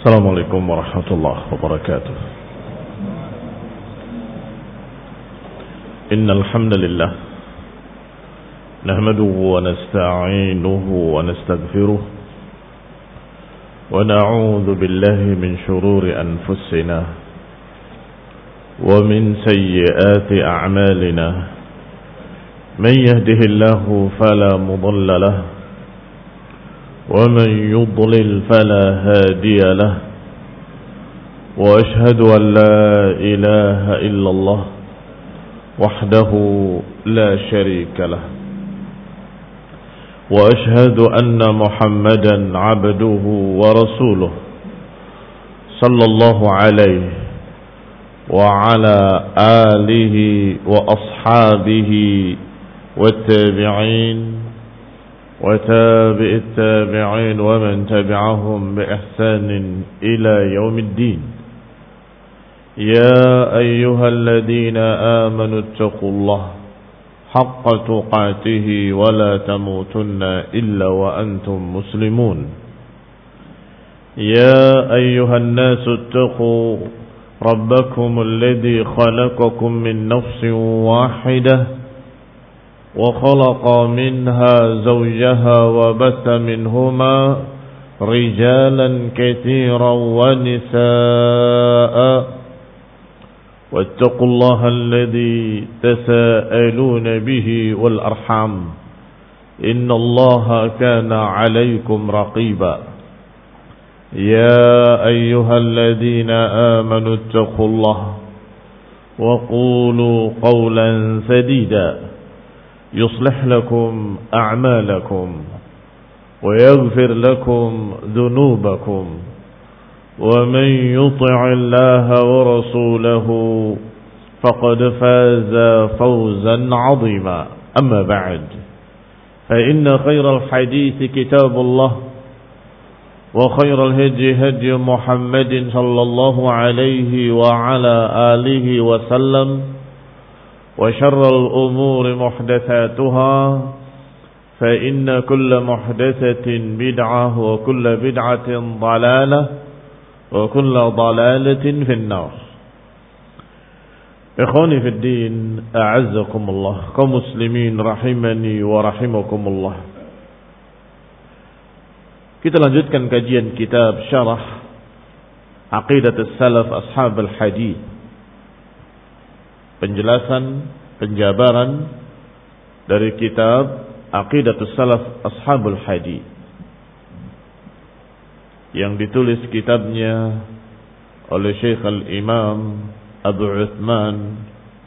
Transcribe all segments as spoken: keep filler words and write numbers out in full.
السلام عليكم ورحمة الله وبركاته. إن الحمد لله نحمده ونستعينه ونستغفره ونعوذ بالله من شرور أنفسنا ومن سيئات أعمالنا. من يهده الله فلا مضل له ومن يضلل فلا هادي له. وأشهد أن لا إله إلا الله وحده لا شريك له. وأشهد أن محمدا عبده ورسوله صلى الله عليه وعلى آله وأصحابه والتابعين وتابع التابعين ومن تبعهم بإحسان إلى يوم الدين. يا أيها الذين آمنوا اتقوا الله حق تقاته ولا تموتن إلا وأنتم مسلمون. يا أيها الناس اتقوا ربكم الذي خلقكم من نفس واحدة وخلق منها زوجها وبث منهما رجالا كثيرا ونساء واتقوا الله الذي تساءلون به والأرحام إن الله كان عليكم رقيبا. يا أيها الذين آمنوا اتقوا الله وقولوا قولا سديدا يصلح لكم أعمالكم ويغفر لكم ذنوبكم ومن يطع الله ورسوله فقد فاز فوزا عظيما. أما بعد فإن خير الحديث كتاب الله وخير الهدي هدي محمد صلى الله عليه وعلى آله وسلم وشر الأمور محدثاتها فإن كل محدثة بدعة وكل بدعة ضلالة وكل ضلالة في النار. إخواني في الدين أعزكم الله kaum muslimin rahimani wa rahimakumullah. Kita lanjutkan kajian kitab Syarah Aqidatus Salaf Ashabul Hadith, penjelasan, penjabaran dari kitab Aqidatus Salaf Ashabul Hadith yang ditulis kitabnya oleh Syekh Al-Imam Abu Uthman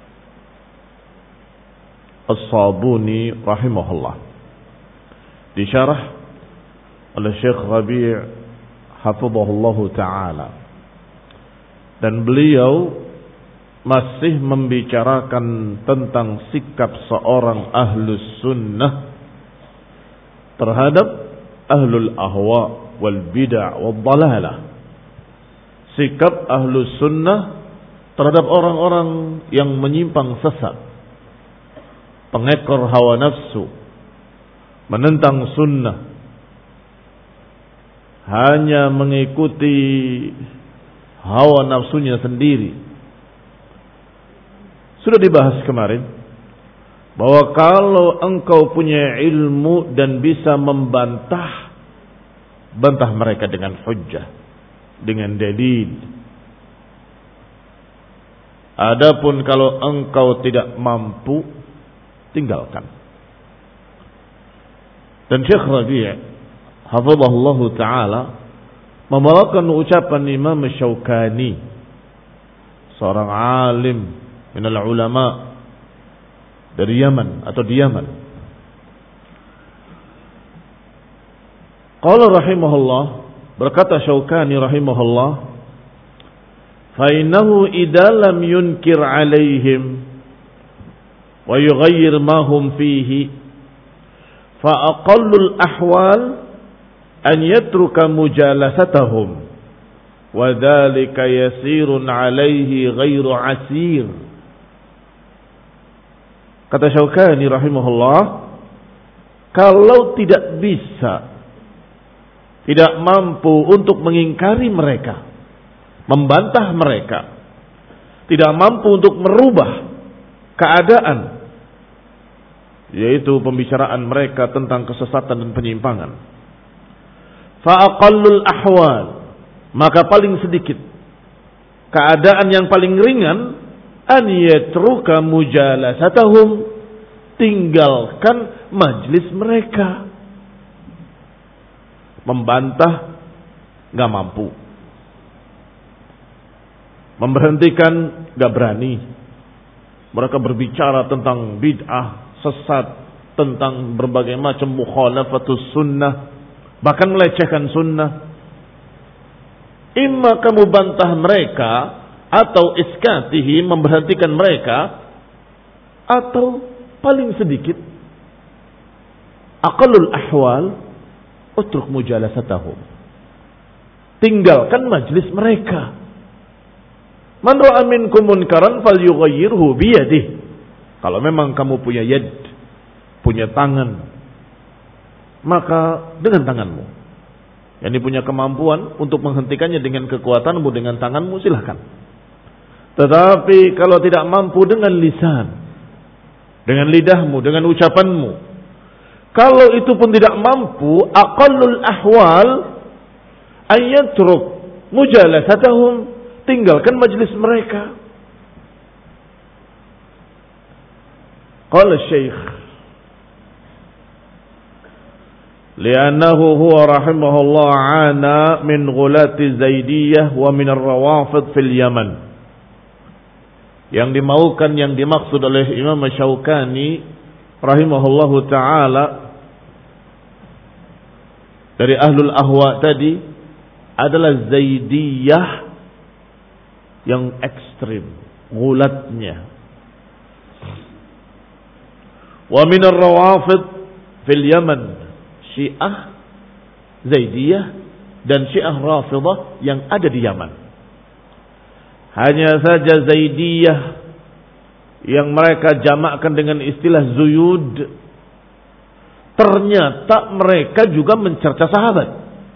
As-Sabuni rahimahullah, disyarah oleh Syekh Rabi' hafizahullahu ta'ala, dan beliau masih membicarakan tentang sikap seorang ahlus sunnah terhadap ahlul ahwa wal bid'ah wal dalalah. Sikap ahlus sunnah terhadap orang-orang yang menyimpang sesat, pengekor hawa nafsu, menentang sunnah, hanya mengikuti hawa nafsunya sendiri. Sudah dibahas kemarin bahwa kalau engkau punya ilmu dan bisa membantah, bantah mereka dengan hujjah, dengan dalil. Adapun kalau engkau tidak mampu, tinggalkan. Dan Syekh Rabi' hafizahullahu ta'ala membawakan ucapan Imam Syaukani, seorang alim minal ulama dari Yaman atau di Yaman. Qala rahimahullah, berkata Syaukani rahimahullah, fa innahu idza lam yunkir alaihim wa yughayyir ma hum fihi fa aqallul ahwal an yatruka mujalasatahum wa dhalika yasirun alaihi ghairu asir. Kata Syaukani rahimahullah, kalau tidak bisa tidak mampu untuk mengingkari mereka, membantah mereka, tidak mampu untuk merubah keadaan, yaitu pembicaraan mereka tentang kesesatan dan penyimpangan. Fa'aqallul ahwal, maka paling sedikit keadaan yang paling ringan, an yatruka mujalasatahum, tinggalkan majlis mereka. Membantah gak mampu, memberhentikan gak berani. Mereka berbicara tentang bid'ah, sesat, tentang berbagai macam mukhalafatus sunnah, bahkan melecehkan sunnah. Imma kamu bantah mereka, atau iskatihi, memberhentikan mereka, atau paling sedikit aqallul ahwal utruk mujalasatahum, tinggalkan majlis mereka. Man ra'a minkum munkaran falyughayyirhu biyadihi. Kalau memang kamu punya yad, punya tangan, maka dengan tanganmu. Yang punya kemampuan untuk menghentikannya dengan kekuatanmu, dengan tanganmu, silahkan. Tetapi kalau tidak mampu dengan lisan, dengan lidahmu, dengan ucapanmu, kalau itu pun tidak mampu, aqallul ahwal ayatruk mujalasatahum, tinggalkan majlis mereka. Qala Syekh, li'annahu huwa rahimahullah ana min ghulati Zaidiyah wa min ar-rawafid fil Yaman. Yang dimaukan, yang dimaksud oleh Imam Syaukani rahimahullahu ta'ala dari ahlul ahwa tadi adalah Zaidiyah yang ekstrim, gulatnya. Wa min ar-rawafid fil Yaman, Syiah Zaidiyah dan Syiah Rafidah yang ada di Yaman. Hanya saja Zaidiyah yang mereka jamakkan dengan istilah Zuyud, ternyata mereka juga mencerca sahabat.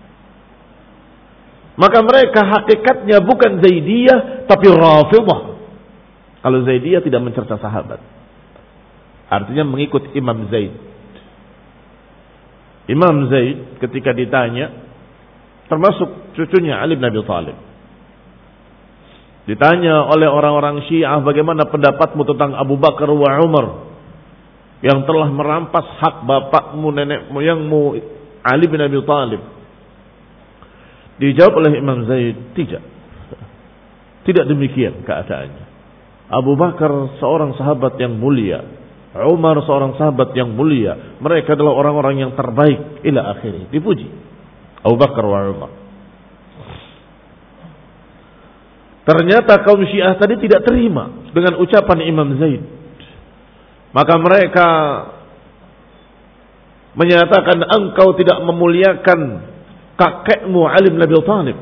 Maka mereka hakikatnya bukan Zaidiyah tapi Rafidah. Kalau Zaidiyah tidak mencerca sahabat, artinya mengikut Imam Zaid. Imam Zaid ketika ditanya, termasuk cucunya Ali bin Abi Thalib, ditanya oleh orang-orang Syiah, bagaimana pendapatmu tentang Abu Bakar wa Umar yang telah merampas hak bapakmu, nenek moyangmu Ali bin Abi Thalib? Dijawab oleh Imam Zaid, tidak. Tidak demikian keadaannya. Abu Bakar seorang sahabat yang mulia, Umar seorang sahabat yang mulia, mereka adalah orang-orang yang terbaik ila akhirnya. Dipuji Abu Bakar wa Umar. Ternyata kaum Syiah tadi tidak terima dengan ucapan Imam Zaid. Maka mereka menyatakan, engkau tidak memuliakan kakekmu Ali bin Abi Thalib,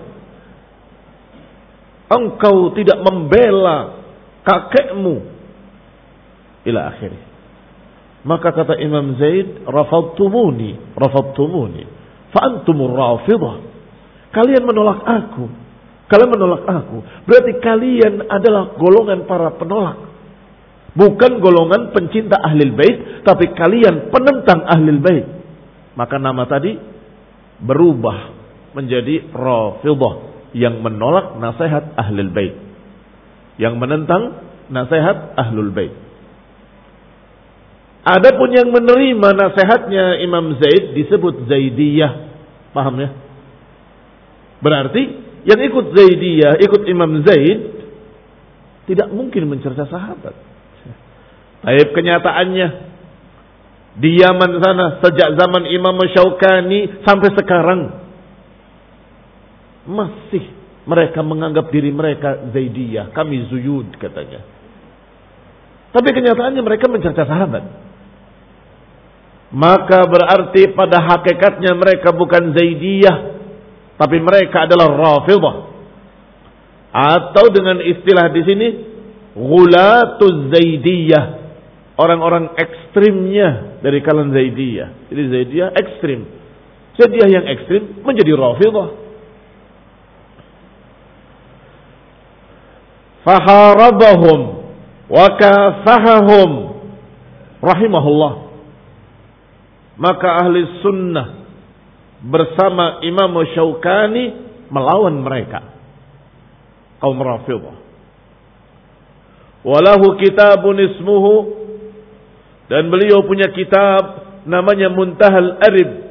engkau tidak membela kakekmu, ila akhirnya. Maka kata Imam Zaid, rafadtumuni, rafadtumuni, fa antumur rafidah. Kalian menolak aku, kalian menolak aku, berarti kalian adalah golongan para penolak, bukan golongan pencinta Ahlul Bait, tapi kalian penentang Ahlul Bait. Maka nama tadi berubah menjadi Rafidah, yang menolak nasihat Ahlul Bait, yang menentang nasihat Ahlul Bait. Adapun yang menerima nasihatnya Imam Zaid disebut Zaidiyah. Paham ya? Berarti yang ikut Zaidiyah, ikut Imam Zaid, tidak mungkin mencerca sahabat. Tapi kenyataannya di Yaman sana sejak zaman Imam Syaukani sampai sekarang masih mereka menganggap diri mereka Zaidiyah, kami Zuyud katanya. Tapi kenyataannya mereka mencerca sahabat. Maka berarti pada hakikatnya mereka bukan Zaidiyah, tapi mereka adalah Rafidah. Atau dengan istilah di sini, Ghulatuz Zaidiyah, orang-orang ekstrimnya dari kalangan Zaidiyah. Jadi Zaidiyah ekstrim, Jadi dia yang ekstrim menjadi Rafidhah. Faharabahum wa kafahahum rahimahullah. Maka ahli sunnah bersama Imam Syaukani melawan mereka, kaum Rafidhah. Walahu kitabun ismuhu, dan beliau punya kitab namanya Muntahal Arib,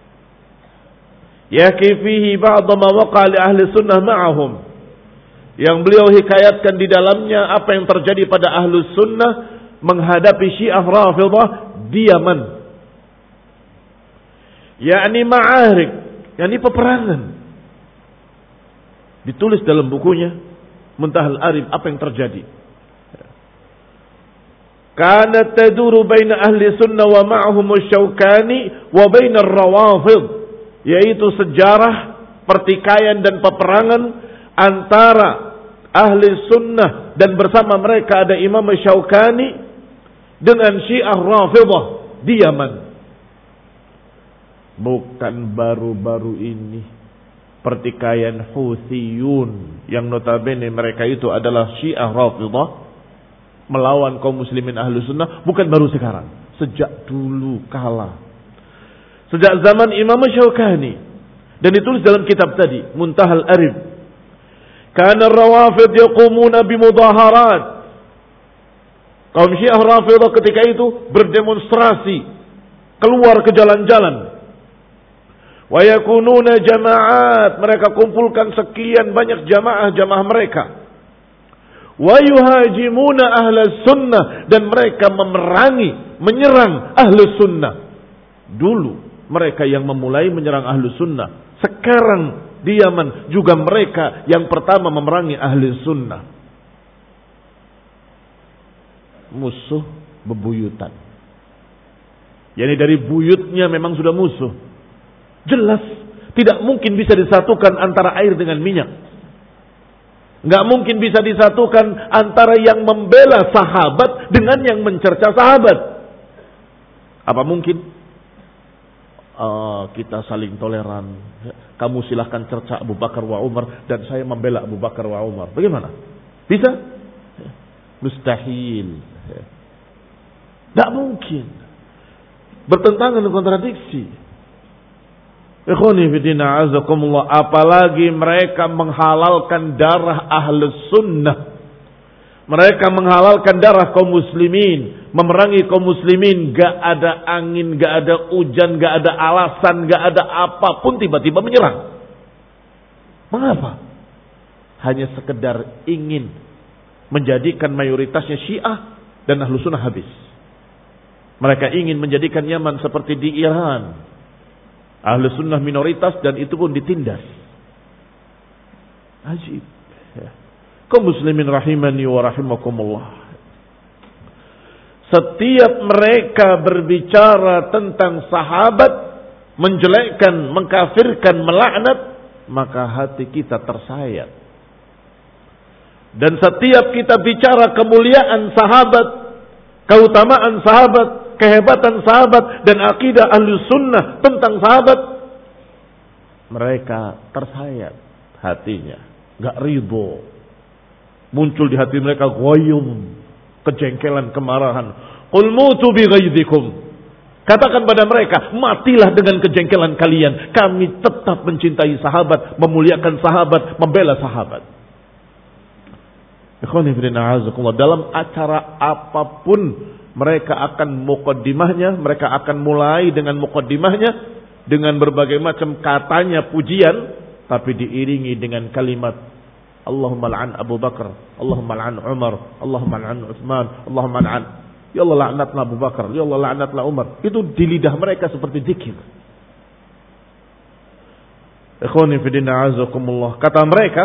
yahki fihi ba'd ma waqa li ahli sunnah ma'ahum, yang beliau hikayatkan di dalamnya apa yang terjadi pada ahli sunnah menghadapi Syiah Rafidhah di Yaman, yakni ma'arik, yakni peperangan. Ditulis dalam bukunya Muntahal Arib apa yang terjadi. Kanat taduru baina ahli sunnah wa ma'ahum Syaukani wa baina ar-Rawafidh, yaitu sejarah pertikaian dan peperangan antara ahli sunnah dan bersama mereka ada Imam Syaukani dengan Syiah Rafidhah di Yaman. Bukan baru-baru ini pertikaian Houthiyun yang notabene mereka itu adalah Syiah Rafidhah melawan kaum muslimin ahlu sunnah, bukan baru sekarang, sejak dulu kala, sejak zaman Imam Syaukani, dan ditulis dalam kitab tadi Muntahal Arib. Kana Rawafid yaqumuna bimudaharat, kaum Syiah Rafidhah ketika itu berdemonstrasi, keluar ke jalan-jalan. Wa yakununa jama'at, mereka kumpulkan sekian banyak jamaah-jamaah mereka. Wa yuhajimuna ahla sunnah, dan mereka memerangi, menyerang ahlu sunnah. Dulu mereka yang memulai menyerang ahlu sunnah. Sekarang di Yaman juga mereka yang pertama memerangi ahli sunnah. Musuh bebuyutan. Yani dari buyutnya memang sudah musuh. Jelas tidak mungkin bisa disatukan antara air dengan minyak. Nggak mungkin bisa disatukan antara yang membela sahabat dengan yang mencerca sahabat. Apa mungkin? Uh, kita saling toleran. Kamu silahkan cerca Abu Bakar wa Umar dan saya membela Abu Bakar wa Umar. Bagaimana? Bisa? Mustahil. Nggak mungkin. Bertentangan dengan kontradiksi. Ikhwani fillah azakumullah, apalagi mereka menghalalkan darah ahlus sunnah. Mereka menghalalkan darah kaum muslimin, memerangi kaum muslimin, gak ada angin, gak ada hujan, gak ada alasan, gak ada apapun tiba-tiba menyerang. Mengapa? Hanya sekedar ingin menjadikan mayoritasnya Syiah dan ahlu sunnah habis. Mereka ingin menjadikan Yaman seperti di Iran. Ahlu sunnah minoritas dan itu pun ditindas. Ajib. Ya. Kaum muslimin rahimani wa rahimakumullah. Setiap mereka berbicara tentang sahabat, menjelekkan, mengkafirkan, melaknat, maka hati kita tersayat. Dan setiap kita bicara kemuliaan sahabat, keutamaan sahabat, kehebatan sahabat dan akidah ahlu sunnah tentang sahabat, mereka tersayat hatinya, gak ridho. Muncul di hati mereka ghayyum, kejengkelan, kemarahan. Qul mutu bi ghaidzikum, katakan pada mereka, matilah dengan kejengkelan kalian. Kami tetap mencintai sahabat, memuliakan sahabat, membela sahabat. Ikhwani fillah azakumullah, dalam acara apapun mereka akan muqaddimahnya, mereka akan mulai dengan muqaddimahnya dengan berbagai macam katanya pujian, tapi diiringi dengan kalimat Allahumma la'an Abu Bakar, Allahumma la'an Umar, Allahumma la'an Utsman, Allahumma la'an, ya Allah laknatlah Abu Bakar, ya Allah laknatlah Umar. Itu di lidah mereka seperti zikir. Ikhwani fillah azakumullah, kata mereka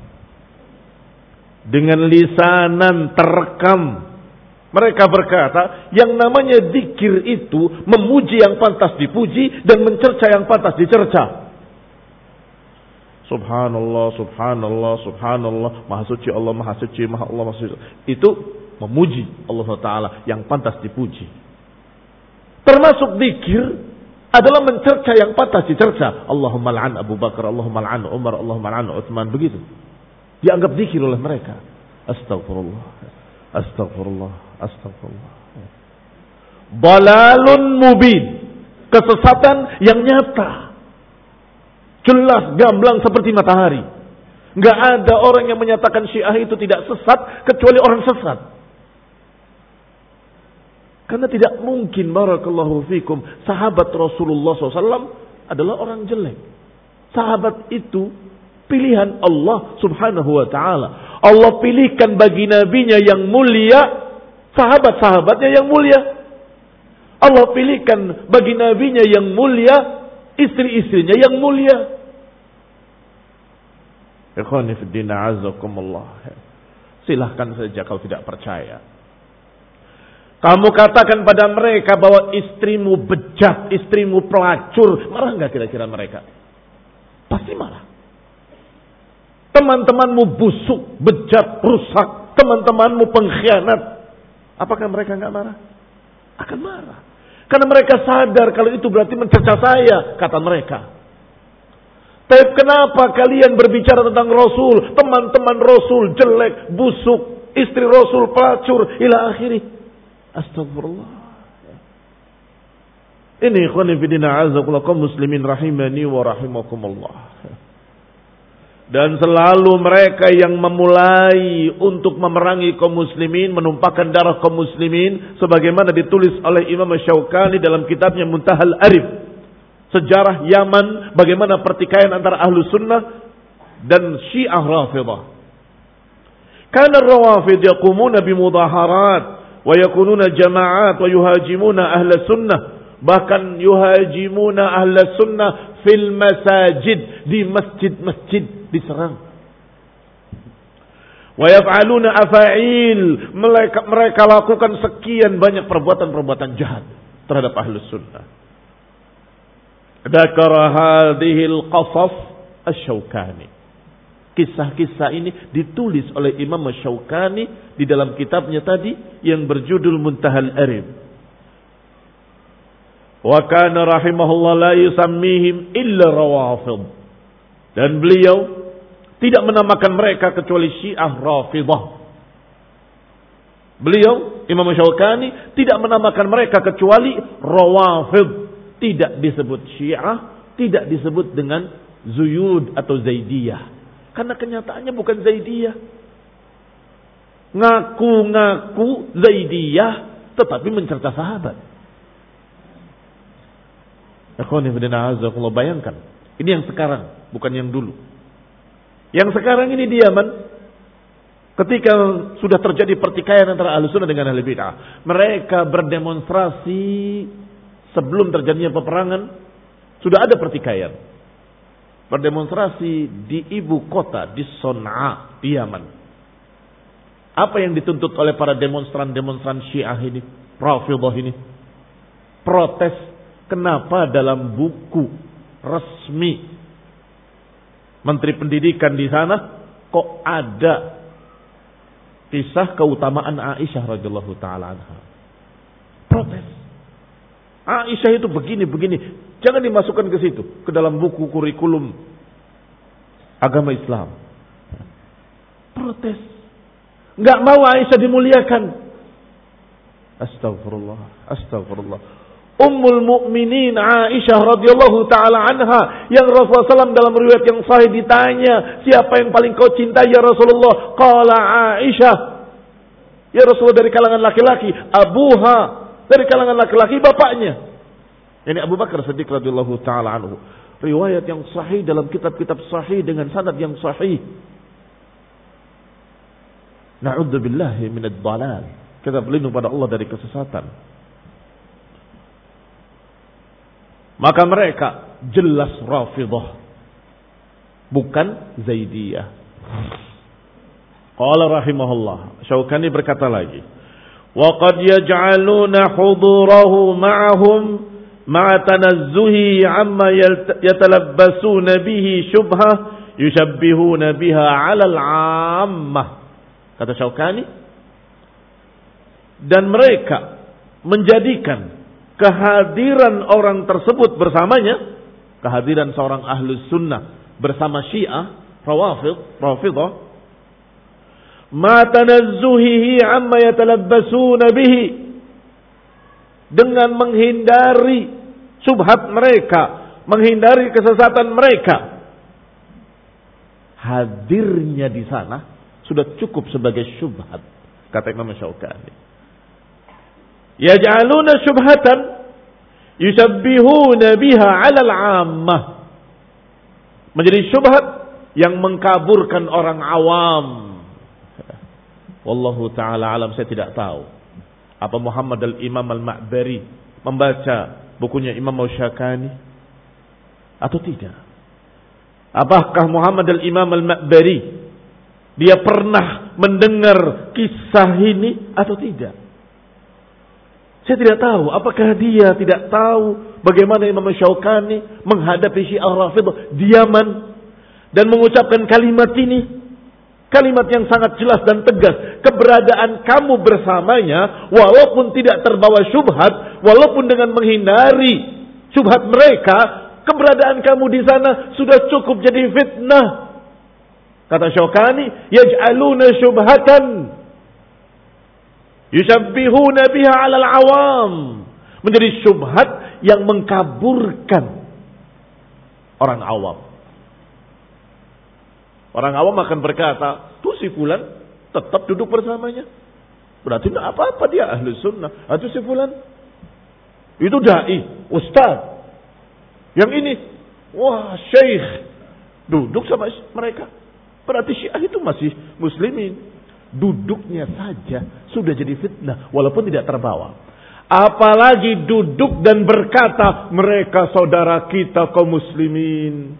dengan lisanan terekam, mereka berkata, yang namanya zikir itu memuji yang pantas dipuji dan mencerca yang pantas dicerca. Subhanallah, subhanallah, subhanallah, maha suci Allah, maha suci, maha Allah, maha suci. Itu memuji Allah Taala yang pantas dipuji. Termasuk zikir adalah mencerca yang patah dicerca. Allahumma la'an Abu Bakar, Allahumma la'an Umar, Allahumma la'an Utsman, begitu. Dianggap zikir oleh mereka. Astagfirullah, astagfirullah, astagfirullah. Dalalun mubin, kesesatan yang nyata, jelas gamblang seperti matahari. Enggak ada orang yang menyatakan Syiah itu tidak sesat kecuali orang sesat. Karena tidak mungkin, barakallahu fikum, sahabat Rasulullah shallallahu alaihi wasallam adalah orang jelek. Sahabat itu pilihan Allah subhanahu wa ta'ala. Allah pilihkan bagi nabinya yang mulia, sahabat-sahabatnya yang mulia. Allah pilihkan bagi nabinya yang mulia, istri-istrinya yang mulia. Ikhwani fiddin, a'azakumullah. Silahkan saja kalau tidak percaya. Kamu katakan pada mereka bahwa istrimu bejat, istrimu pelacur. Marah nggak kira-kira mereka? Pasti marah. Teman-temanmu busuk, bejat, rusak. Teman-temanmu pengkhianat. Apakah mereka nggak marah? Akan marah. Karena mereka sadar kalau itu berarti mencerca saya, kata mereka. Tapi kenapa kalian berbicara tentang Rasul? Teman-teman Rasul jelek, busuk. Istri Rasul pelacur, ila akhirih. Astagfirullah. Ini ikhwan fillah azakullah kaum muslimin rahimani wa rahimakumullah. Dan selalu mereka yang memulai untuk memerangi kaum muslimin, menumpahkan darah kaum muslimin, sebagaimana ditulis oleh Imam Syaukani dalam kitabnya Muntahal Arif, sejarah Yaman, bagaimana pertikaian antara ahlu sunnah dan Syiah Rafidah. Kana ar-Rawafid yaqumuna bimudaharat wa yakununa jama'at wa yuhajimuna ahla sunnah, bahkan yuhajimuna ahla sunnah fil masajid, di masjid-masjid diserang. Wa yaf'aluna afa'il, mereka, mereka lakukan sekian banyak perbuatan-perbuatan jahat terhadap ahlu sunnah. Dzakara hadhihi al-qasas asy-Syaukani. Kisah-kisah ini ditulis oleh Imam Syaukani di dalam kitabnya tadi yang berjudul Muntahal Arif. Wa kana rahimahullah la yusammihim illa rawafid. Dan beliau tidak menamakan mereka kecuali Syiah Rafidah. Beliau, Imam Syaukani, tidak menamakan mereka kecuali Rawafid. Tidak disebut Syiah, tidak disebut dengan Zuyud atau Zaidiyah. Karena kenyataannya bukan Zaidiyah. Ngaku-ngaku Zaidiyah tetapi mencerca sahabat. Bayangkan. Ini yang sekarang, bukan yang dulu. Yang sekarang ini di Yaman, ketika sudah terjadi pertikaian antara Ahlussunnah dengan Ahli Bid'ah, mereka berdemonstrasi sebelum terjadinya peperangan, sudah ada pertikaian. Berdemonstrasi di ibu kota, di Son'a, di Yaman. Apa yang dituntut oleh para demonstran-demonstran Syiah ini, Rafidah ini? Protes, kenapa dalam buku resmi Menteri Pendidikan di sana kok ada kisah keutamaan Aisyah radhiyallahu taala anha. Protes. Aisyah itu begini-begini. Jangan dimasukkan ke situ, ke dalam buku kurikulum agama Islam. Protes. Enggak mau Aisyah dimuliakan. Astagfirullah, astagfirullah. Ummul Mukminin Aisyah radhiyallahu taala anha, yang Rasulullah shallallahu alaihi wasallam dalam riwayat yang sahih ditanya, siapa yang paling kau cintai ya Rasulullah? Qala Aisyah. Ya Rasulullah, dari kalangan laki-laki, abuha, dari kalangan laki-laki bapaknya. Ini Abu Bakar Siddiq radhiyallahu taala anhu. Riwayat yang sahih dalam kitab-kitab sahih dengan sanad yang sahih. Na'udzubillahi minadh dhalal. Kita berlindung pada Allah dari kesesatan. Maka mereka jelas Rafidah, bukan Zaidiyah. Qala rahimahullah, Syaukani berkata lagi, wa qad yaj'aluna hudurahu ma'ahum ma'a tanazzuhi amma yatalabbasuna bihi syubhah yushabbihuna biha 'ala al-'ammah. Kata Syaukani, dan mereka menjadikan kehadiran orang tersebut bersamanya, kehadiran seorang ahlus sunnah bersama Syiah, Rawafid, Rafidah, ma tanazzuhihi amma yatalabbasuna bihi, dengan menghindari subhat mereka, menghindari kesesatan mereka. Hadirnya di sana sudah cukup sebagai syubhat, kata Imam Syaukani. Yaj'aluna syubhatan yusabbihuna biha 'ala al-'ammah, menjadi syubhat yang mengkaburkan orang awam. Wallahu ta'ala alam, saya tidak tahu apa Muhammad al-Imam al-Ma'bari membaca bukunya Imam Syaukani atau tidak. Apakah Muhammad al-Imam al-Ma'bari dia pernah mendengar kisah ini atau tidak? Saya tidak tahu. Apakah dia tidak tahu bagaimana Imam Syaukani menghadapi Syiah Rafidah diaman dan mengucapkan kalimat ini, kalimat yang sangat jelas dan tegas. Keberadaan kamu bersamanya, walaupun tidak terbawa syubhat, walaupun dengan menghindari syubhat mereka, keberadaan kamu di sana sudah cukup jadi fitnah. Kata Syaukani, yaj'aluna syubhatan yusabbihuna biha 'ala al-'awam, menjadi syubhat yang mengkaburkan orang awam. Orang awam akan berkata, tuh si fulan tetap duduk bersamanya, berarti tidak apa-apa, dia ahli sunnah. Atau si fulan itu dai, ustaz, yang ini wah syekh, duduk sama mereka, berarti Syiah itu masih muslimin. Duduknya saja sudah jadi fitnah walaupun tidak terbawa. Apalagi duduk dan berkata mereka saudara kita kaum muslimin.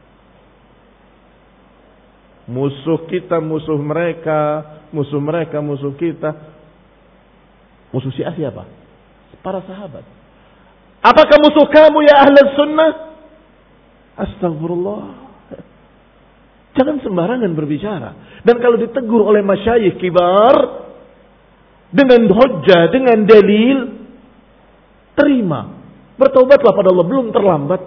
Musuh kita musuh mereka, musuh mereka musuh kita. Musuh Syiah siapa? Para sahabat. Apakah musuh kamu ya ahlus sunnah? Astagfirullah. Jangan sembarangan berbicara. Dan kalau ditegur oleh masyayikh kibar dengan hujjah, dengan dalil, terima. Bertaubatlah pada Allah, belum terlambat.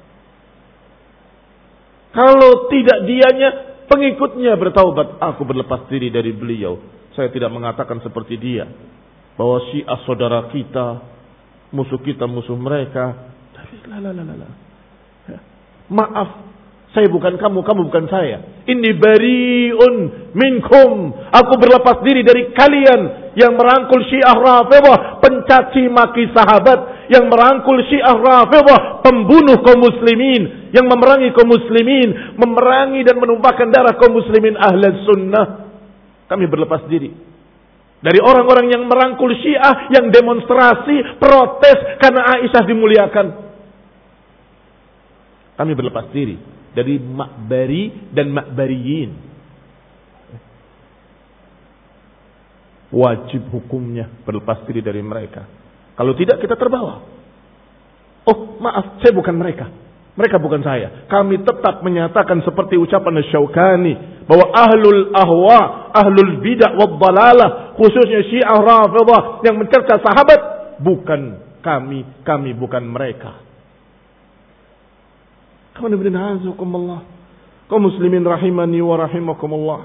Kalau tidak dianya, pengikutnya bertaubat. Aku berlepas diri dari beliau. Saya tidak mengatakan seperti dia, bahwa Syiah saudara kita, musuh kita musuh mereka. La la la la la. Maaf, saya bukan kamu, kamu bukan saya. Inni bari'un minkum. Aku berlepas diri dari kalian yang merangkul Syiah Rafidah, pencaci maki sahabat, yang merangkul Syiah Rafidah, pembunuh kaum muslimin, yang memerangi kaum muslimin, memerangi dan menumpahkan darah kaum muslimin ahlus sunnah. Kami berlepas diri dari orang-orang yang merangkul Syiah, yang demonstrasi, protes karena Aisyah dimuliakan. Kami berlepas diri dari Ma'bari dan Ma'bariyin. Wajib hukumnya berlepas diri dari mereka. Kalau tidak kita terbawa. Oh maaf, saya bukan mereka, mereka bukan saya. Kami tetap menyatakan seperti ucapan Syaukani, bahwa ahlul ahwa, ahlul bidah wad dalalah, khususnya Syiah Rafidah yang mencerca sahabat, bukan kami, kami bukan mereka. Kaum muslimin rahimani wa rahimakumullah.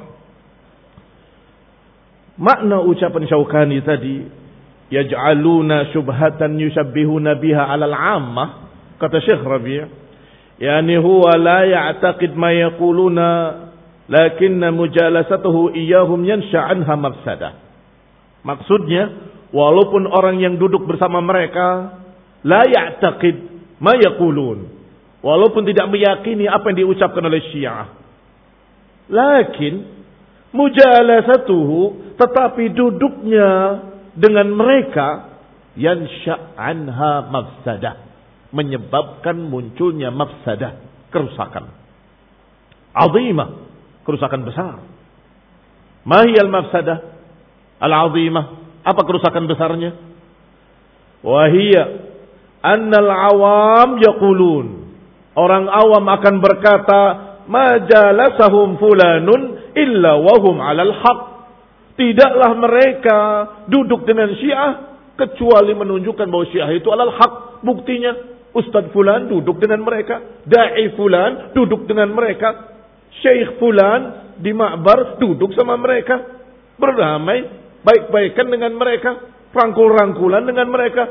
Makna ucapan Syaukani tadi, yaj'aluna syubhatan yushabbihuna biha 'alal 'ammah, kata Syekh Rabi', yani huwa la ya'taqid ma yaquluna lakinna mujalasatuhu iyyahum yansha 'anha mafsadah. Maksudnya, walaupun orang yang duduk bersama mereka la ya'taqid ma yaqulun, walaupun tidak meyakini apa yang diucapkan oleh Syiah, lakin mujalasatuhu, tetapi duduknya dengan mereka, yansha' anha mafsadah, menyebabkan munculnya mafsadah, kerusakan azimah, kerusakan besar. Mahiyal mafsadah al-azimah, apa kerusakan besarnya? Wahiyya annal awam yaqulun, orang awam akan berkata, majalasahum fulanun illa wahum alal haq. Tidaklah mereka duduk dengan Syiah kecuali menunjukkan bahwa Syiah itu adalah hak. Buktinya Ustadz Fulan duduk dengan mereka, Da'i Fulan duduk dengan mereka, Syekh Fulan di Ma'bar duduk sama mereka, berdamai, baik-baikan dengan mereka, rangkul-rangkulan dengan mereka.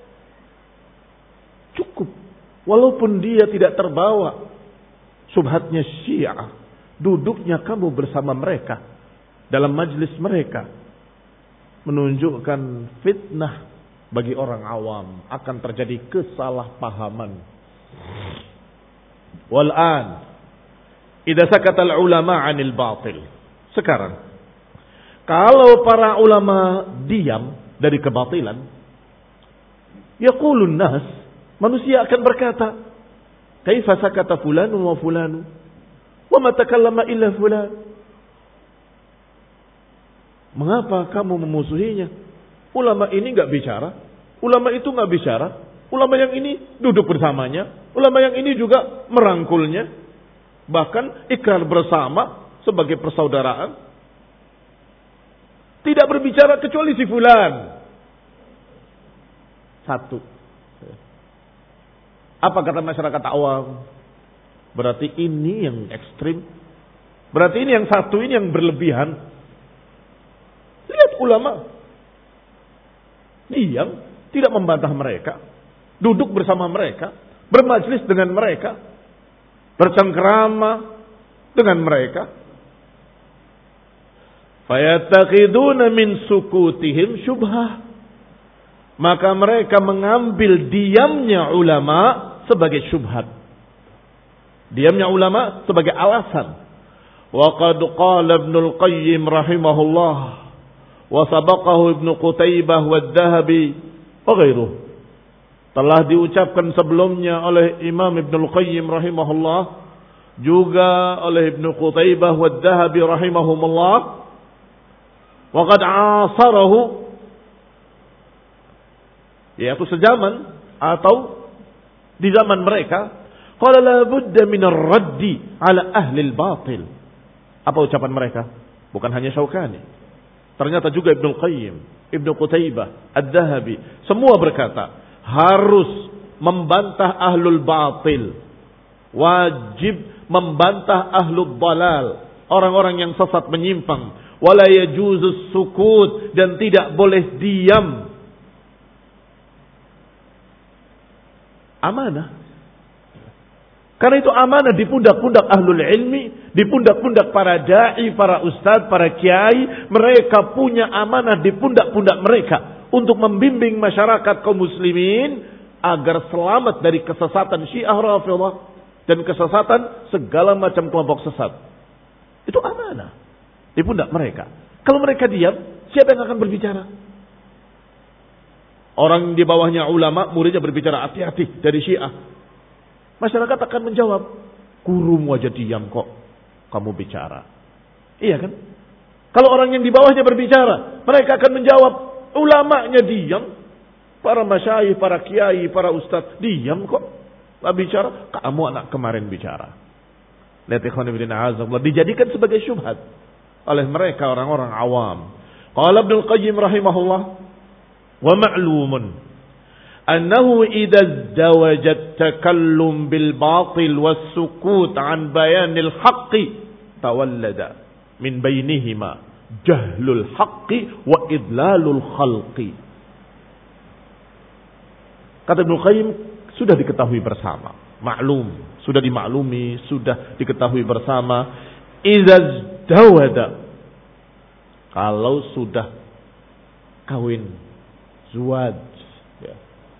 Cukup. Walaupun dia tidak terbawa subhatnya Syiah, duduknya kamu bersama mereka dalam majlis mereka menunjukkan fitnah bagi orang awam, akan terjadi kesalahpahaman. Wal'an idza sakata al-ulama 'anil batil. Sekarang kalau para ulama diam dari kebatilan, yaqulun nas, manusia akan berkata, kaifa sakata fulanu wa fulanu wa ma takallama illa fulan. Mengapa kamu memusuhinya? Ulama ini enggak bicara, ulama itu enggak bicara, ulama yang ini duduk bersamanya, ulama yang ini juga merangkulnya, bahkan ikrar bersama sebagai persaudaraan. Tidak berbicara kecuali si fulan. Satu. Apa kata masyarakat awam? Berarti ini yang ekstrim. Berarti ini yang satu ini yang berlebihan. Lihat ulama. Diam, tidak membantah mereka. Duduk bersama mereka. Bermajlis dengan mereka. Bercengkerama dengan mereka. Fayattaqiduna min sukutihim syubhah. Maka mereka mengambil diamnya ulama sebagai syubhat. Diamnya ulama sebagai alasan. Wa qad qala Ibnul Qayyim rahimahullah wa sabaqahu Ibnu Qutaibah wa Dhahabi wa ghairuh. Telah diucapkan sebelumnya oleh Imam Ibnul Qayyim rahimahullah, juga oleh Ibnu Qutaibah wa Dhahabi rahimahumullah. Wa qad asarahu, yaitu sejaman atau di zaman mereka, qala la budda min ar-raddi ala ahli al-batil. Apa ucapan mereka? Bukan hanya Syaukani. Ternyata juga Ibnu Qayyim, Ibnu Qutaibah, Ad-Dhahabi, semua berkata, harus membantah ahlul batil. Wajib membantah ahlul dalal, orang-orang yang sesat menyimpang. Wala yajuzus sukut, dan tidak boleh diam. Amanah. Karena itu amanah di pundak-pundak ahlul ilmi, di pundak-pundak para da'i, para ustadz, para kiai. Mereka punya amanah di pundak-pundak mereka untuk membimbing masyarakat kaum muslimin agar selamat dari kesesatan Syiah Rafidhah dan kesesatan segala macam kelompok sesat. Itu amanah di pundak mereka. Kalau mereka diam, siapa yang akan berbicara? Orang di bawahnya ulama, muridnya berbicara, hati-hati dari Syiah. Masyarakat akan menjawab, kurum aja diam kok, kamu bicara. Iya kan? Kalau orang yang di bawahnya berbicara, mereka akan menjawab, ulamanya diam, para masyayikh, para kiai, para ustadz diam kok, nggak bicara. Kamu anak kemarin bicara. Lihat ikhwan fillah, azza dijadikan sebagai syubhat oleh mereka orang-orang awam. Qala Ibnul Qayyim rahimahullah, wa ma'lumun annahu idza zawajat takallum bil batil was sukut an bayanil haqqi tawallada min bainihima jahlul haqqi wa idlalul khalqi. Kata Ibnu Qayyim, sudah diketahui bersama, maklum, sudah dimaklumi, sudah diketahui bersama, idza zawada, kalau sudah kawin, zuwaj, ya,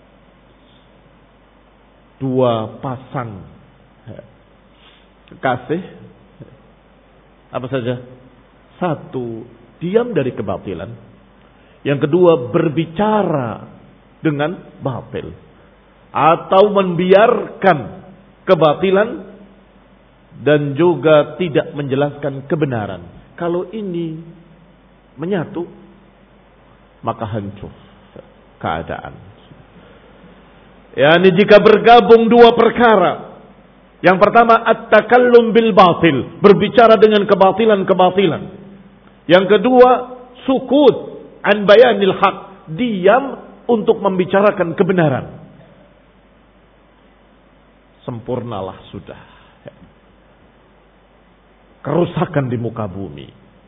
dua pasang kekasih, apa saja? Satu, diam dari kebatilan. Yang kedua, berbicara dengan batil atau membiarkan kebatilan dan juga tidak menjelaskan kebenaran. Kalau ini menyatu, maka hancur keadaan. Yani jika bergabung dua perkara. Yang pertama, at-takallum bil batil, berbicara dengan kebatilan-kebatilan. Yang kedua, sukut an bayanil haq, diam untuk membicarakan kebenaran. Sempurnalah sudah. Kerusakan di muka bumi.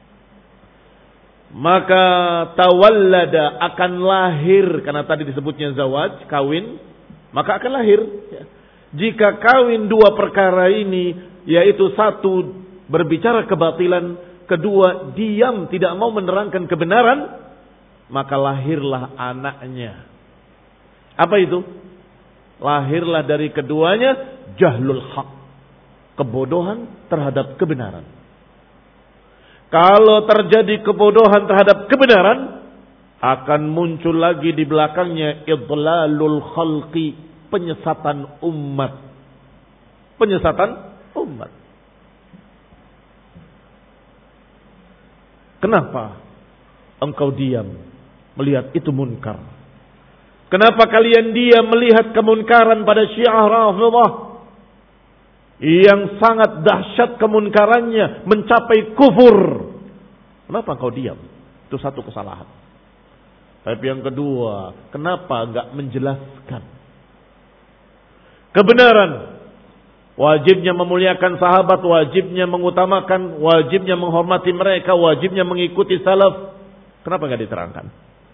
Maka tawallada, akan lahir, karena tadi disebutnya zawaj, kawin, maka akan lahir. Jika kawin dua perkara ini, yaitu satu berbicara kebatilan, kedua diam tidak mau menerangkan kebenaran, maka lahirlah anaknya. Apa itu? Lahirlah dari keduanya jahlul haq, kebodohan terhadap kebenaran. Kalau terjadi kebodohan terhadap kebenaran, akan muncul lagi di belakangnya idlalul khalqi, penyesatan umat. Penyesatan umat. Kenapa engkau diam melihat itu munkar? Kenapa kalian diam melihat kemunkaran pada Syiah Rafidhah yang sangat dahsyat kemunkarannya, mencapai kufur? Kenapa engkau diam? Itu satu kesalahan. Tapi yang kedua, kenapa enggak menjelaskan kebenaran? Wajibnya memuliakan sahabat, wajibnya mengutamakan, wajibnya menghormati mereka, wajibnya mengikuti salaf. Kenapa enggak diterangkan?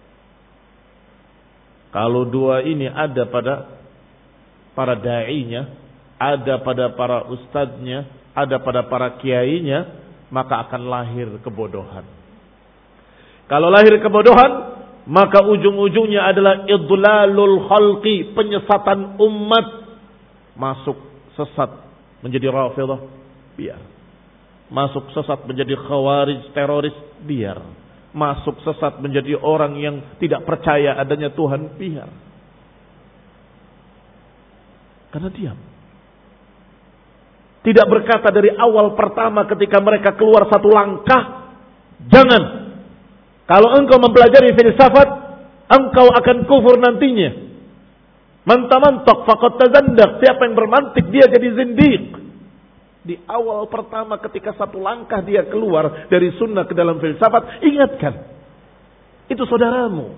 Kalau dua ini ada pada para da'inya, ada pada para ustadznya, ada pada para kiainya, maka akan lahir kebodohan. Kalau lahir kebodohan, maka ujung-ujungnya adalah idlalul khalqi, penyesatan umat. Masuk sesat menjadi Rafidhah, biar. Masuk sesat menjadi khawarij, teroris, biar. Masuk sesat menjadi orang yang tidak percaya adanya Tuhan, biar. Karena diam. Tidak berkata dari awal pertama ketika mereka keluar satu langkah, jangan. Kalau engkau mempelajari filsafat, engkau akan kufur nantinya. Mantamantok faqad tazandak. Siapa yang bermantik, dia jadi zindiq. Di awal pertama ketika satu langkah dia keluar dari sunnah ke dalam filsafat, ingatkan. Itu saudaramu.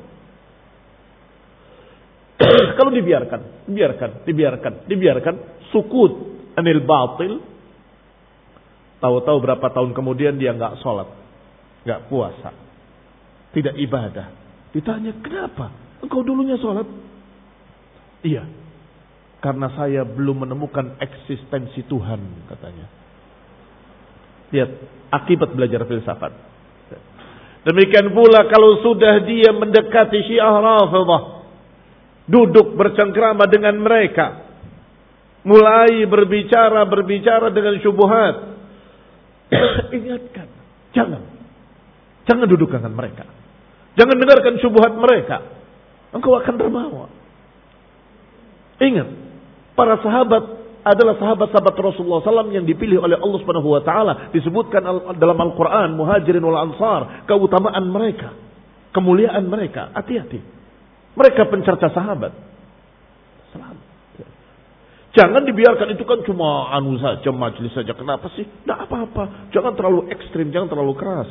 Kalau dibiarkan, dibiarkan, dibiarkan, dibiarkan, sukut anil batil, tahu-tahu berapa tahun kemudian dia enggak sholat, enggak puasa, tidak ibadah. Ditanya, kenapa? Engkau dulunya sholat? Iya, karena saya belum menemukan eksistensi Tuhan, katanya. Lihat, akibat belajar filsafat. Demikian pula kalau sudah dia mendekati Syiah Rafidhah, duduk bercengkrama dengan mereka, mulai berbicara, berbicara dengan syubhat. Ingatkan, jangan. Jangan duduk dengan mereka. Jangan dengarkan syubhat mereka. Engkau akan terbawa. Ingat, para sahabat adalah sahabat-sahabat Rasulullah shallallahu alaihi wasallam yang dipilih oleh Allah Subhanahu Wa Taala. Disebutkan dalam Al-Quran, Muhajirin wal Ansar, keutamaan mereka, kemuliaan mereka. Hati-hati. Mereka pencerca sahabat. Selamat. Jangan dibiarkan, itu kan cuma anu saja, majelis saja. Kenapa sih? Tidak apa-apa. Jangan terlalu ekstrim, jangan terlalu keras.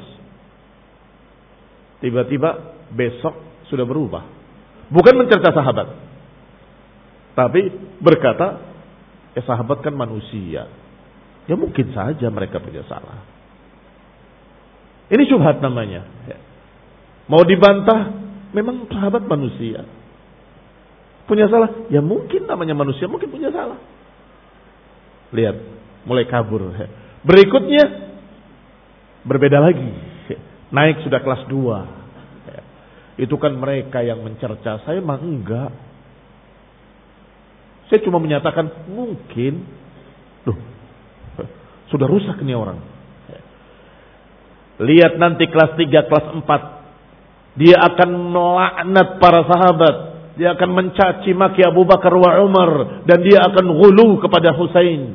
Tiba-tiba besok sudah berubah. Bukan mencerca sahabat, tapi berkata, ya sahabat kan manusia. Ya mungkin saja mereka punya salah. Ini syubhat namanya. Mau dibantah, memang sahabat manusia. Punya salah? Ya mungkin namanya manusia, mungkin punya salah. Lihat, mulai kabur. Berikutnya, berbeda lagi. Naik sudah kelas dua. Itu kan mereka yang mencerca. Saya mah enggak. Saya cuma menyatakan mungkin. Loh, sudah rusak nih orang. Lihat nanti kelas tiga, kelas empat. Dia akan melaknat para sahabat. Dia akan mencaci maki Abu Bakar wa Umar. Dan dia akan ghulu kepada Husain.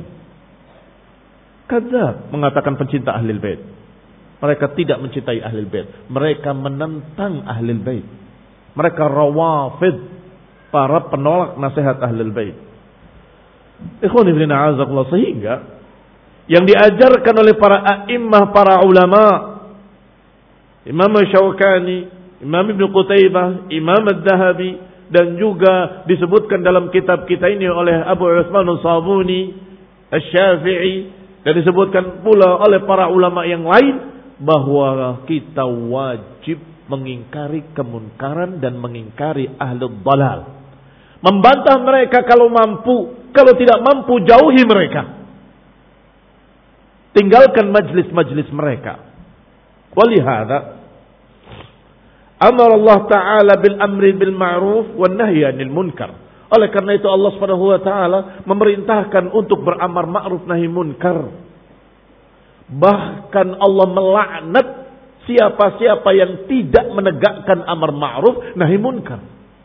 Kadzab mengatakan pencinta Ahlul Bait. Mereka tidak mencintai Ahlul Bait. Mereka menentang Ahlul Bait. Mereka rawafid. Para penolak nasihat Ahlul Bait. Ikhwan ibn a'azakullah. Sehingga yang diajarkan oleh para a'immah, para ulama, Imam Syawkani, Imam Ibn Qutaybah, Imam Adz-Dzahabi, dan juga disebutkan dalam kitab kita ini oleh Abu Utsman As-Sabuni Asy-Syafi'i, dan disebutkan pula oleh para ulama yang lain bahwa kita wajib mengingkari kemunkaran dan mengingkari ahlul dhalal. Membantah mereka kalau mampu, kalau tidak mampu jauhi mereka. Tinggalkan majlis-majlis mereka. Walihada amar Allah Ta'ala bil amri bil ma'ruf wan nahyi 'anil munkar. Oleh karena itu Allah Subhanahu wa taala memerintahkan untuk beramar ma'ruf nahi munkar. Bahkan Allah melaknat siapa-siapa yang tidak menegakkan amar ma'ruf nahi munkar.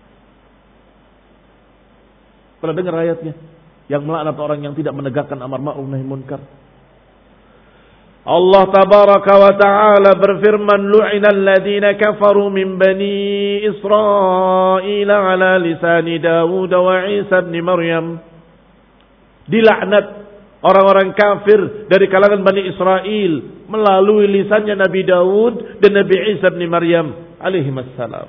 Pernah dengar ayatnya? Yang melaknat orang yang tidak menegakkan amar ma'ruf nahi munkar. Allah tabaraka wa ta'ala berfirman, lu'inal ladina kafaru min bani Israel ala lisani Dawud wa Isa ibn Maryam. Dilaknat orang-orang kafir dari kalangan Bani Israel melalui lisannya Nabi Dawud dan Nabi Isa ibn Maryam alaihi wassalam.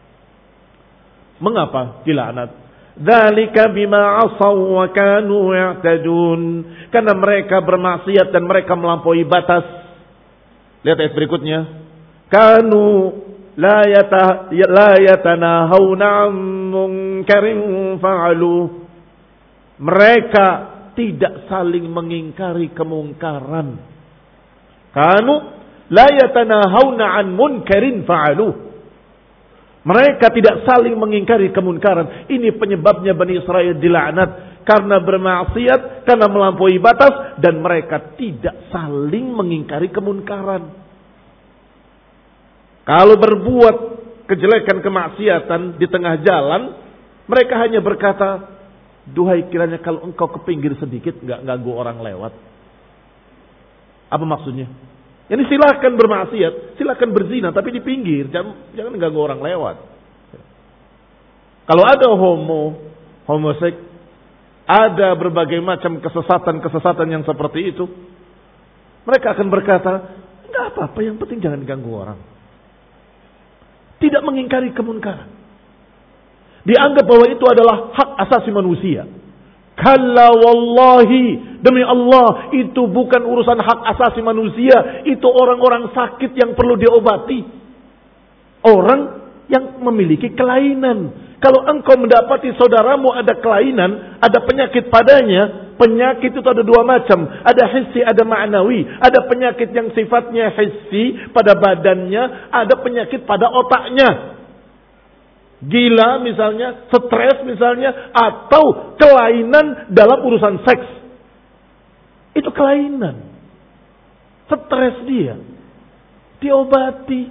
Mengapa dilaknat? Dzalika bima asaw wa kanu ya'tadun. Karena mereka bermaksiat dan mereka melampaui batas. Lihat ayat berikutnya. Kanu la yata la yatanahawna 'an munkarin fa'alu. Mereka tidak saling mengingkari kemungkaran. Kanu la yatanahawna 'an munkarin fa'alu. Mereka tidak saling mengingkari kemunkaran. Ini penyebabnya Bani Israel dilaknat. Karena bermaksiat, karena melampaui batas, dan mereka tidak saling mengingkari kemunkaran. Kalau berbuat kejelekan, kemaksiatan di tengah jalan, mereka hanya berkata, duhai kiranya kalau engkau ke pinggir sedikit, nggak ganggu orang lewat. Apa maksudnya? Ini silakan bermaksiat, silakan berzina, tapi di pinggir, jangan, jangan ganggu orang lewat. Kalau ada homo, homoseks, ada berbagai macam kesesatan-kesesatan yang seperti itu, mereka akan berkata, enggak apa-apa, yang penting jangan ganggu orang. Tidak mengingkari kemunkaran. Dianggap bahwa itu adalah hak asasi manusia. Kalla wallahi, demi Allah, itu bukan urusan hak asasi manusia. Itu orang-orang sakit yang perlu diobati. Orang yang memiliki kelainan. Kalau engkau mendapati saudaramu ada kelainan, ada penyakit padanya, penyakit itu ada dua macam. Ada hissi, ada ma'nawi. Ada penyakit yang sifatnya hissi pada badannya, ada penyakit pada otaknya. Gila misalnya, stres misalnya, atau kelainan dalam urusan seks. Itu kelainan. Stres dia. Diobati.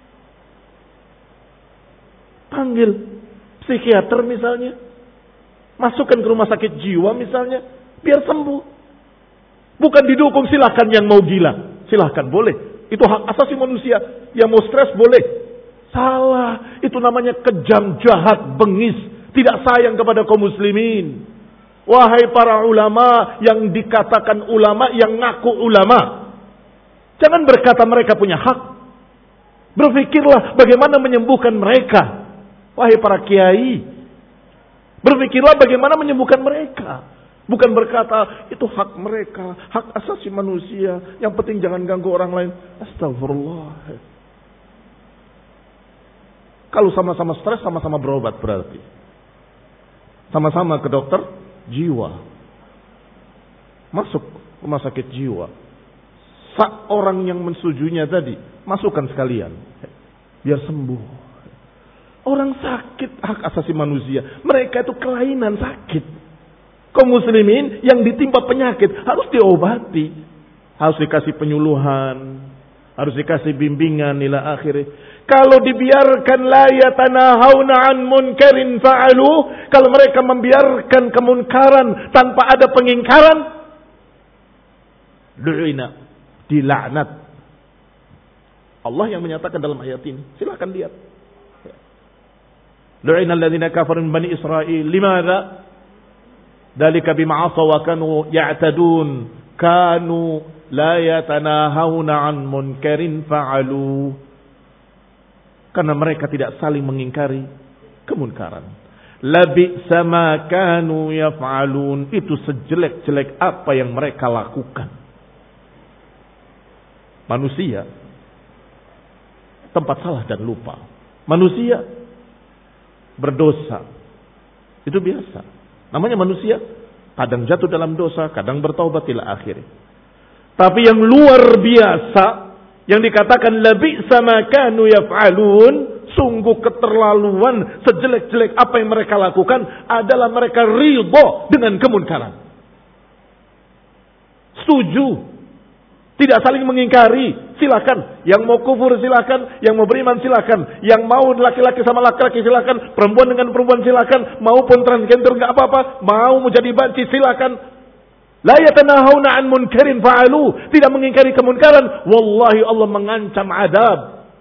Panggil psikiater misalnya. Masukkan ke rumah sakit jiwa misalnya. Biar sembuh. Bukan didukung, silahkan yang mau gila. Silahkan, boleh. Itu hak asasi manusia. Yang mau stres boleh. Salah, itu namanya kejam, jahat, bengis, tidak sayang kepada kaum muslimin. Wahai para ulama yang dikatakan ulama, yang ngaku ulama, jangan berkata mereka punya hak. Berpikirlah bagaimana menyembuhkan mereka. Wahai para kiai, berpikirlah bagaimana menyembuhkan mereka. Bukan berkata itu hak mereka, hak asasi manusia, yang penting jangan ganggu orang lain. Astagfirullah. Kalau sama-sama stres, sama-sama berobat berarti. Sama-sama ke dokter jiwa. Masuk rumah sakit jiwa. Seorang yang mensujunya tadi, masukkan sekalian. Biar sembuh. Orang sakit, hak asasi manusia. Mereka itu kelainan sakit. Kaum muslimin yang ditimpa penyakit harus diobati. Harus dikasih penyuluhan. Harus dikasih bimbingan ila akhirnya. Kalau dibiarkan la yatanahawna an munkarin fa'alu, kalau mereka membiarkan kemunkaran tanpa ada pengingkaran, lu'ina, dilaknat. Allah yang menyatakan dalam ayat ini. Silakan lihat. Lu'ina alladhina kafaru min bani Israel. Limadha? Dzalika bima 'asaw wa kanu ya'tadun. Kanu la yatanahawna an munkarin fa'alu. Karena mereka tidak saling mengingkari kemunkaran. Labi'sa ma kanu yaf'alun. Itu sejelek-jelek apa yang mereka lakukan. Manusia tempat salah dan lupa. Manusia berdosa. Itu biasa. Namanya manusia. Kadang jatuh dalam dosa, kadang bertaubat ila akhir. Tapi yang luar biasa, yang dikatakan labi'sa ma kanu yaf'alun, sungguh keterlaluan, sejelek-jelek apa yang mereka lakukan adalah mereka ridho dengan kemunkaran. Setuju. Tidak saling mengingkari. Silakan. Yang mau kufur silakan. Yang mau beriman silakan. Yang mau laki-laki sama laki-laki silakan. Perempuan dengan perempuan silakan. Maupun transgender nggak apa-apa. Mau menjadi banci silakan. La yatanahawna an munkarin fa'alu. Tidak mengingkari kemunkaran. Wallahi Allah mengancam adab.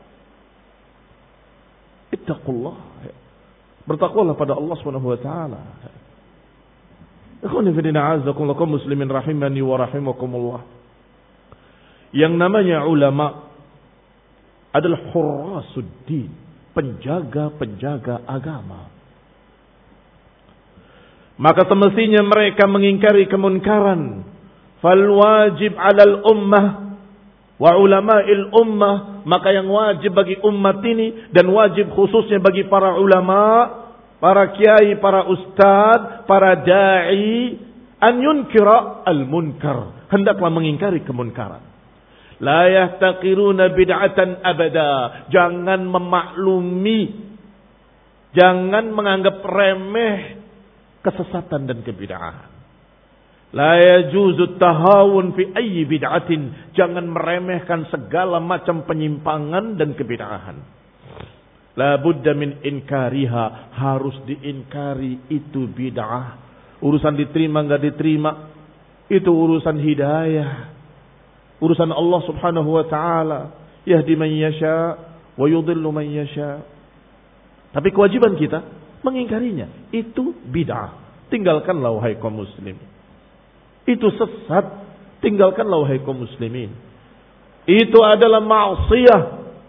Ittaqullah. Bertakwalah pada Allah Subhanahu wa taala. Ikhwani fi din a'azzakumullah kaum muslimin rahimani wa rahimakumullah. Yang namanya ulama adalah hurrasuddin, penjaga-penjaga agama. Maka semestinya mereka mengingkari kemunkaran. Fal wajib 'alal ummah wa ulama'il ummah, maka yang wajib bagi umat ini dan wajib khususnya bagi para ulama, para kiai, para ustad, para dai, an yunkira al-munkar, hendaklah mengingkari kemunkaran. La yahtaqiruna bid'atan abada, jangan memaklumi, jangan menganggap remeh kesesatan dan kebid'ahan. La yajuzu tahawun fi ayyi bid'atin, jangan meremehkan segala macam penyimpangan dan kebid'ahan. La budda min inkariha, harus diinkari itu bid'ah. Urusan diterima enggak diterima itu urusan hidayah. Urusan Allah Subhanahu wa taala, yahdi man yasha wa yudhillu man yasha. Tapi kewajiban kita mengingkarinya. Itu bid'ah. Tinggalkanlah wahai kaum muslim. Itu sesat. Tinggalkanlah wahai kaum muslimin. Itu adalah ma'siyah.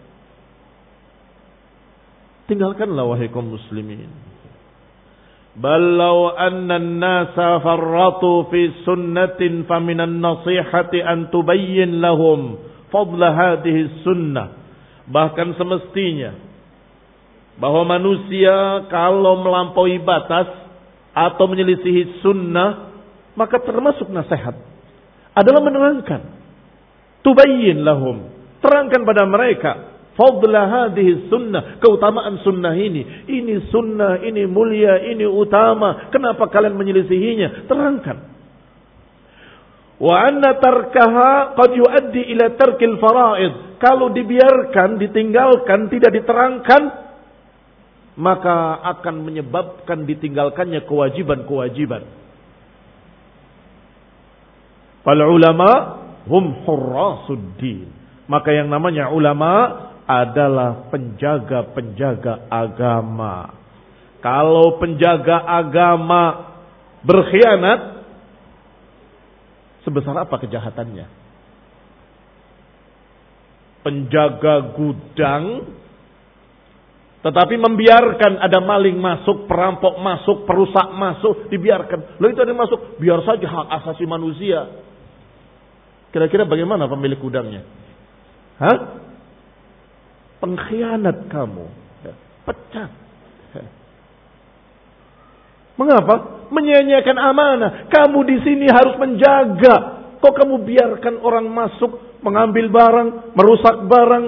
Tinggalkanlah wahai kaum muslimin. Bal law anna an-nasa farratu fi sunnatin faminan nasihati an tubayyin lahum fadla hadhihi sunnah. Bahkan semestinya bahwa manusia kalau melampaui batas atau menyelisihi sunnah, maka termasuk nasihat adalah menerangkan. Tubayyin lahum, terangkan pada mereka fadla hadhihi sunnah, keutamaan sunnah ini. Ini sunnah, ini mulia, ini utama. Kenapa kalian menyelisihinya? Terangkan. Wa anna tarkaha qad yuaddi ila tarkil faraid. Kalau dibiarkan, ditinggalkan, tidak diterangkan, maka akan menyebabkan ditinggalkannya kewajiban-kewajiban. Fal ulama hum hurrasuddin. Maka yang namanya ulama adalah penjaga-penjaga agama. Kalau penjaga agama berkhianat, sebesar apa kejahatannya? Penjaga gudang, tetapi membiarkan ada maling masuk, perampok masuk, perusak masuk, dibiarkan. Loh itu ada masuk, biar saja, hak asasi manusia. Kira-kira bagaimana pemilik gudangnya? Hah? Pengkhianat kamu. Pecat. Mengapa? Menyia-nyiakan amanah. Kamu di sini harus menjaga. Kok kamu biarkan orang masuk, mengambil barang, merusak barang?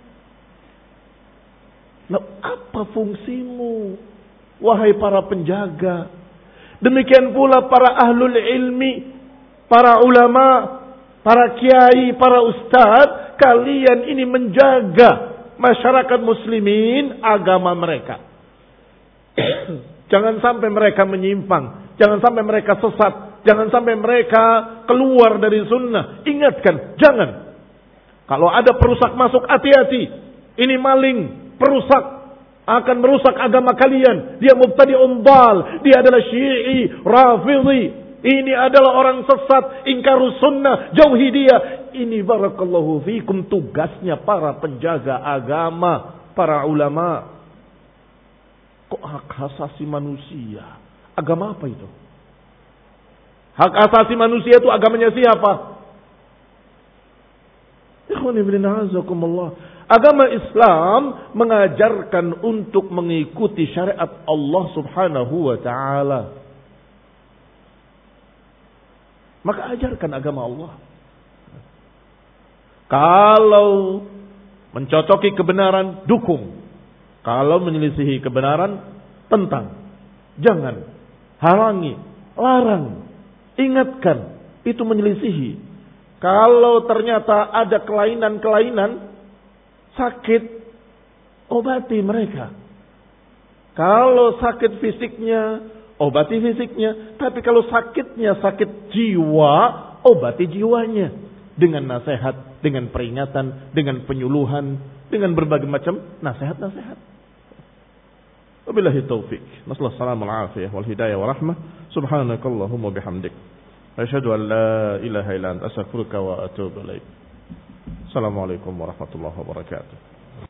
Nah, apa fungsimu, wahai para penjaga? Demikian pula para ahlul ilmi, para ulama, para kiai, para ustadz. Kalian ini menjaga masyarakat muslimin, agama mereka. Jangan sampai mereka menyimpang. Jangan sampai mereka sesat. Jangan sampai mereka keluar dari sunnah. Ingatkan, jangan. Kalau ada perusak masuk, hati-hati. Ini maling, perusak. Akan merusak agama kalian. Dia mubtadi'un dal. Dia adalah syi'i, rafidhi. Ini adalah orang sesat, ingkarus sunnah, jauhi dia. Ini barakallahu fikum tugasnya para penjaga agama. para ulama. Kok hak asasi manusia? Agama apa itu? Hak asasi manusia itu agamanya siapa? Agama Islam mengajarkan untuk mengikuti syariat Allah Subhanahu wa taala. Maka ajarkan agama Allah. Kalau mencocoki kebenaran, dukung. Kalau menyelisihi kebenaran, tentang. Jangan. Halangi. Larang. Ingatkan. Itu menyelisihi. Kalau ternyata ada kelainan-kelainan, sakit, obati mereka. Kalau sakit fisiknya, obati fisiknya. Tapi kalau sakitnya sakit jiwa, obati jiwanya. Dengan nasihat, dengan peringatan, dengan penyuluhan, dengan berbagai macam nasihat-nasihat. Wabillahi taufiq. Nasallahu salamul afiyah wal hidayah wa rahmah. Subhanakallahumma bihamdik. Asyhadu an la ilaha illa anta astaghfiruka wa atubu ilaik. Assalamualaikum warahmatullahi wabarakatuh.